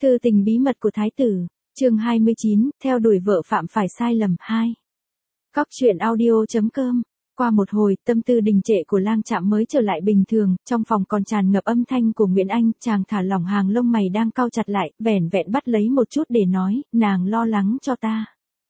Thư tình bí mật của Thái tử, chương 29, theo đuổi vợ phạm phải sai lầm 2. Cóc truyện audio.com. Qua một hồi, tâm tư đình trệ của Lang Trạm mới trở lại bình thường, trong phòng còn tràn ngập âm thanh của Nguyễn Anh, chàng thả lỏng hàng lông mày đang cau chặt lại, vẻn vẹn bắt lấy một chút để nói, nàng lo lắng cho ta.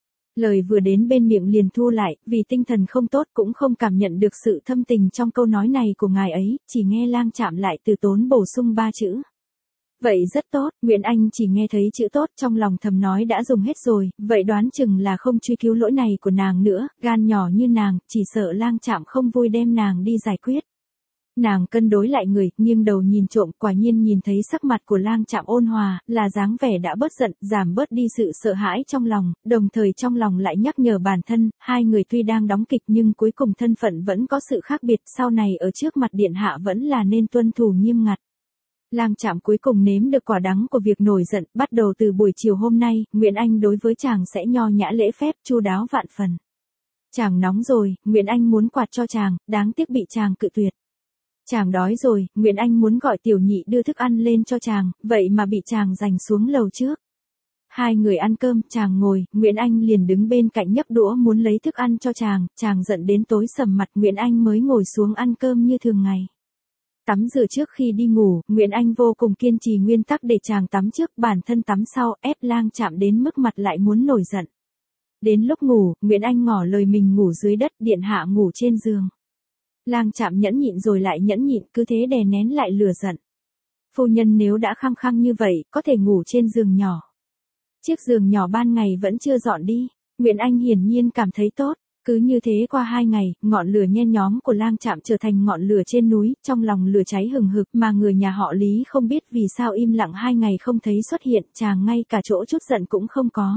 Lời vừa đến bên miệng liền thu lại, vì tinh thần không tốt cũng không cảm nhận được sự thâm tình trong câu nói này của ngài ấy, chỉ nghe Lang Trạm lại từ tốn bổ sung 3 chữ. Vậy rất tốt, Nguyễn Anh chỉ nghe thấy chữ tốt trong lòng thầm nói đã dùng hết rồi, vậy đoán chừng là không truy cứu lỗi này của nàng nữa, gan nhỏ như nàng, chỉ sợ Lang Trạm không vui đem nàng đi giải quyết. Nàng cân đối lại người, nghiêng đầu nhìn trộm, quả nhiên nhìn thấy sắc mặt của Lang Trạm ôn hòa, là dáng vẻ đã bớt giận, giảm bớt đi sự sợ hãi trong lòng, đồng thời trong lòng lại nhắc nhở bản thân, hai người tuy đang đóng kịch nhưng cuối cùng thân phận vẫn có sự khác biệt, sau này ở trước mặt điện hạ vẫn là nên tuân thủ nghiêm ngặt. Lang Trạm cuối cùng nếm được quả đắng của việc nổi giận, bắt đầu từ buổi chiều hôm nay, Nguyễn Anh đối với chàng sẽ nho nhã lễ phép, chu đáo vạn phần. Chàng nóng rồi, Nguyễn Anh muốn quạt cho chàng, đáng tiếc bị chàng cự tuyệt. Chàng đói rồi, Nguyễn Anh muốn gọi tiểu nhị đưa thức ăn lên cho chàng, vậy mà bị chàng giành xuống lầu trước. Hai người ăn cơm, chàng ngồi, Nguyễn Anh liền đứng bên cạnh nhấc đũa muốn lấy thức ăn cho chàng giận đến tối sầm mặt, Nguyễn Anh mới ngồi xuống ăn cơm như thường ngày. Tắm rửa trước khi đi ngủ, Nguyễn Anh vô cùng kiên trì nguyên tắc để chàng tắm trước, bản thân tắm sau, ép Lang Trạm đến mức mặt lại muốn nổi giận. Đến lúc ngủ, Nguyễn Anh ngỏ lời mình ngủ dưới đất, điện hạ ngủ trên giường. Lang Trạm nhẫn nhịn rồi lại nhẫn nhịn, cứ thế đè nén lại lửa giận. Phu nhân nếu đã khăng khăng như vậy, có thể ngủ trên giường nhỏ. Chiếc giường nhỏ ban ngày vẫn chưa dọn đi, Nguyễn Anh hiển nhiên cảm thấy tốt. Cứ như thế qua 2 ngày, ngọn lửa nhen nhóm của Lang Trạm trở thành ngọn lửa trên núi, trong lòng lửa cháy hừng hực mà người nhà họ Lý không biết vì sao im lặng 2 ngày không thấy xuất hiện, chàng ngay cả chỗ chút giận cũng không có.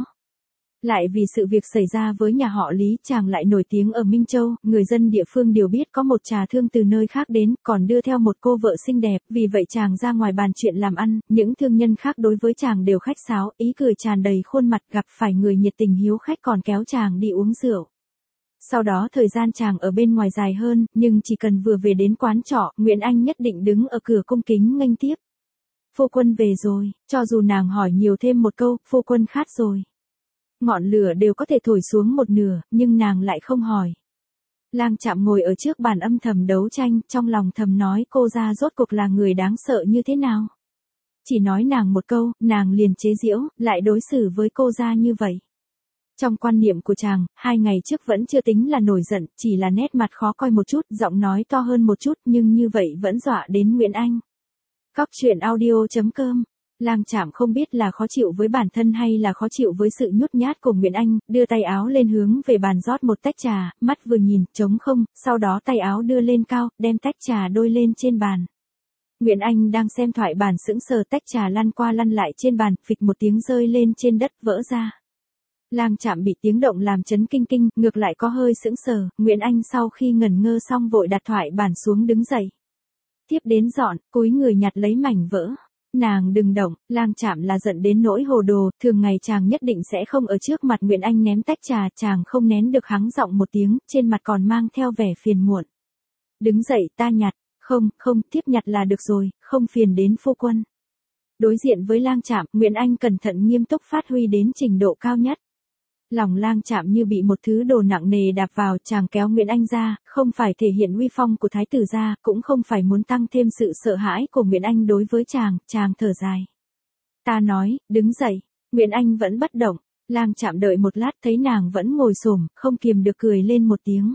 Lại vì sự việc xảy ra với nhà họ Lý, chàng lại nổi tiếng ở Minh Châu, người dân địa phương đều biết có một trà thương từ nơi khác đến, còn đưa theo một cô vợ xinh đẹp, vì vậy chàng ra ngoài bàn chuyện làm ăn, những thương nhân khác đối với chàng đều khách sáo, ý cười tràn đầy khuôn mặt, gặp phải người nhiệt tình hiếu khách còn kéo chàng đi uống rượu. Sau đó thời gian chàng ở bên ngoài dài hơn, nhưng chỉ cần vừa về đến quán trọ, Nguyễn Anh nhất định đứng ở cửa cung kính nghênh tiếp. Phu quân về rồi, cho dù nàng hỏi nhiều thêm một câu, phu quân khát rồi. Ngọn lửa đều có thể thổi xuống một nửa, nhưng nàng lại không hỏi. Lang Trạm ngồi ở trước bàn âm thầm đấu tranh, trong lòng thầm nói cô ra rốt cuộc là người đáng sợ như thế nào. Chỉ nói nàng một câu, nàng liền chế giễu, lại đối xử với cô ra như vậy. Trong quan niệm của chàng, 2 ngày trước vẫn chưa tính là nổi giận, chỉ là nét mặt khó coi một chút, giọng nói to hơn một chút, nhưng như vậy vẫn dọa đến Nguyễn Anh. Cóc truyện audio.com. Lang Trạm không biết là khó chịu với bản thân hay là khó chịu với sự nhút nhát của Nguyễn Anh, đưa tay áo lên hướng về bàn rót một tách trà, mắt vừa nhìn, trống không, sau đó tay áo đưa lên cao, đem tách trà đôi lên trên bàn. Nguyễn Anh đang xem thoại bản sững sờ, tách trà lăn qua lăn lại trên bàn, phịch một tiếng rơi lên trên đất, vỡ ra. Lang Trạm bị tiếng động làm chấn kinh, ngược lại có hơi sững sờ, Nguyễn Anh sau khi ngẩn ngơ xong vội đặt thoại bản xuống đứng dậy. Tiếp đến dọn, cúi người nhặt lấy mảnh vỡ. Nàng đừng động, Lang Trạm là giận đến nỗi hồ đồ, thường ngày chàng nhất định sẽ không ở trước mặt Nguyễn Anh ném tách trà, chàng không nén được hắng giọng một tiếng, trên mặt còn mang theo vẻ phiền muộn. Đứng dậy, ta nhặt, không, tiếp nhặt là được rồi, không phiền đến phu quân. Đối diện với Lang Trạm, Nguyễn Anh cẩn thận nghiêm túc phát huy đến trình độ cao nhất. Lòng Lang Trạm như bị một thứ đồ nặng nề đạp vào, chàng kéo Nguyễn Anh ra, không phải thể hiện uy phong của thái tử gia, cũng không phải muốn tăng thêm sự sợ hãi của Nguyễn Anh đối với chàng thở dài. Ta nói, đứng dậy, Nguyễn Anh vẫn bất động, Lang Trạm đợi một lát thấy nàng vẫn ngồi xổm, không kiềm được cười lên một tiếng.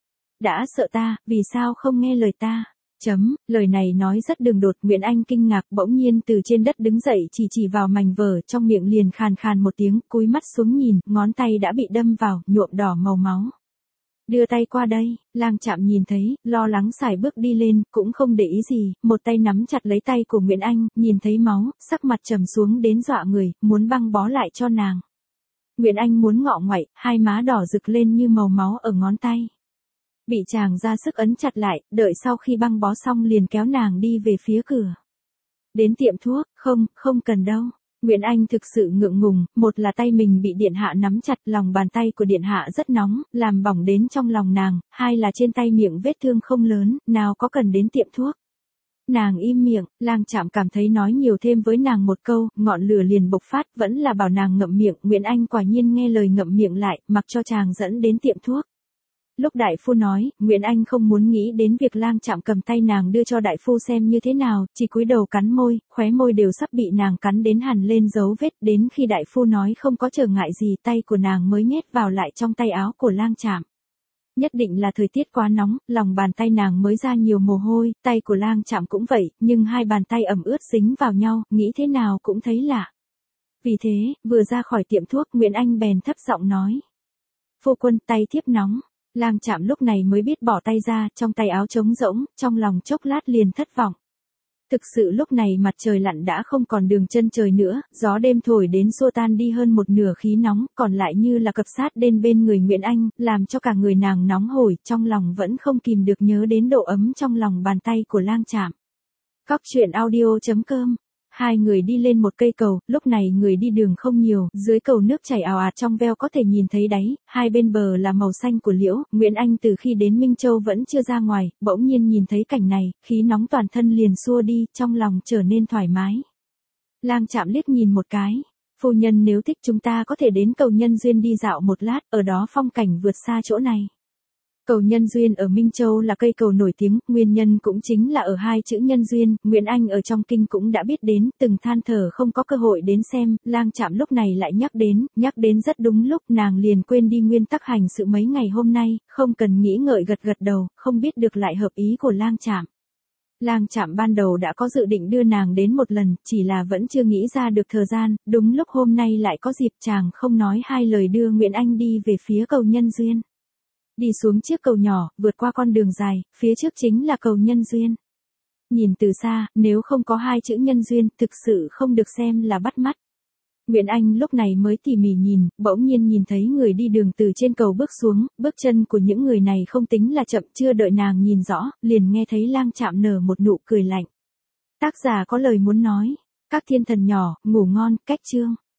Đã sợ ta, vì sao không nghe lời ta? Lời này nói rất đường đột, Nguyễn Anh kinh ngạc bỗng nhiên từ trên đất đứng dậy chỉ vào mảnh vở trong miệng liền khàn một tiếng, cúi mắt xuống nhìn, ngón tay đã bị đâm vào, nhuộm đỏ màu máu. Đưa tay qua đây, Lang Trạm nhìn thấy, lo lắng sải bước đi lên, cũng không để ý gì, một tay nắm chặt lấy tay của Nguyễn Anh, nhìn thấy máu, sắc mặt trầm xuống đến dọa người, muốn băng bó lại cho nàng. Nguyễn Anh muốn ngọ nguậy, hai má đỏ rực lên như màu máu ở ngón tay. Bị chàng ra sức ấn chặt lại, đợi sau khi băng bó xong liền kéo nàng đi về phía cửa. Đến tiệm thuốc, không cần đâu. Nguyễn Anh thực sự ngượng ngùng, một là tay mình bị điện hạ nắm chặt, lòng bàn tay của điện hạ rất nóng, làm bỏng đến trong lòng nàng, hai là trên tay miệng vết thương không lớn, nào có cần đến tiệm thuốc. Nàng im miệng, Lang Trạm cảm thấy nói nhiều thêm với nàng một câu, ngọn lửa liền bộc phát, vẫn là bảo nàng ngậm miệng. Nguyễn Anh quả nhiên nghe lời ngậm miệng lại, mặc cho chàng dẫn đến tiệm thuốc. Lúc đại phu nói, Nguyễn Anh không muốn nghĩ đến việc Lang Trạm cầm tay nàng đưa cho đại phu xem như thế nào, chỉ cúi đầu cắn môi, khóe môi đều sắp bị nàng cắn đến hằn lên dấu vết. Đến khi đại phu nói không có trở ngại gì, tay của nàng mới nhét vào lại trong tay áo của Lang Trạm. Nhất định là thời tiết quá nóng, lòng bàn tay nàng mới ra nhiều mồ hôi, tay của Lang Trạm cũng vậy, nhưng hai bàn tay ẩm ướt dính vào nhau, nghĩ thế nào cũng thấy lạ. Vì thế, vừa ra khỏi tiệm thuốc, Nguyễn Anh bèn thấp giọng nói: "Phu quân, tay thiếp nóng." Lang Trạm lúc này mới biết bỏ tay ra, trong tay áo trống rỗng, trong lòng chốc lát liền thất vọng. Thực sự lúc này mặt trời lặn đã không còn đường chân trời nữa, gió đêm thổi đến xua tan đi hơn một nửa khí nóng, còn lại như là cập sát đến bên người Nguyễn Anh, làm cho cả người nàng nóng hổi, trong lòng vẫn không kìm được nhớ đến độ ấm trong lòng bàn tay của Lang Trạm. Cóc truyện audio.com. Hai người đi lên một cây cầu, lúc này người đi đường không nhiều, dưới cầu nước chảy ào ạt trong veo có thể nhìn thấy đáy, hai bên bờ là màu xanh của liễu. Nguyễn Anh từ khi đến Minh Châu vẫn chưa ra ngoài, bỗng nhiên nhìn thấy cảnh này, khí nóng toàn thân liền xua đi, trong lòng trở nên thoải mái. Lang Trạm liếc nhìn một cái: "Phu nhân nếu thích chúng ta có thể đến cầu Nhân Duyên đi dạo một lát, ở đó phong cảnh vượt xa chỗ này." Cầu Nhân Duyên ở Minh Châu là cây cầu nổi tiếng, nguyên nhân cũng chính là ở hai chữ Nhân Duyên. Nguyễn Anh ở trong kinh cũng đã biết đến, từng than thở không có cơ hội đến xem. Lang Trạm lúc này lại nhắc đến rất đúng lúc, nàng liền quên đi nguyên tắc hành sự mấy ngày hôm nay, không cần nghĩ ngợi gật gật đầu, không biết được lại hợp ý của Lang Trạm. Lang Trạm ban đầu đã có dự định đưa nàng đến một lần, chỉ là vẫn chưa nghĩ ra được thời gian, đúng lúc hôm nay lại có dịp, chàng không nói hai lời đưa Nguyễn Anh đi về phía cầu Nhân Duyên. Đi xuống chiếc cầu nhỏ, vượt qua con đường dài, phía trước chính là cầu Nhân Duyên. Nhìn từ xa, nếu không có hai chữ Nhân Duyên, thực sự không được xem là bắt mắt. Nguyễn Anh lúc này mới tỉ mỉ nhìn, bỗng nhiên nhìn thấy người đi đường từ trên cầu bước xuống, bước chân của những người này không tính là chậm, chưa đợi nàng nhìn rõ, liền nghe thấy Lang Trạm nở một nụ cười lạnh. Tác giả có lời muốn nói: Các thiên thần nhỏ, ngủ ngon, cách chương.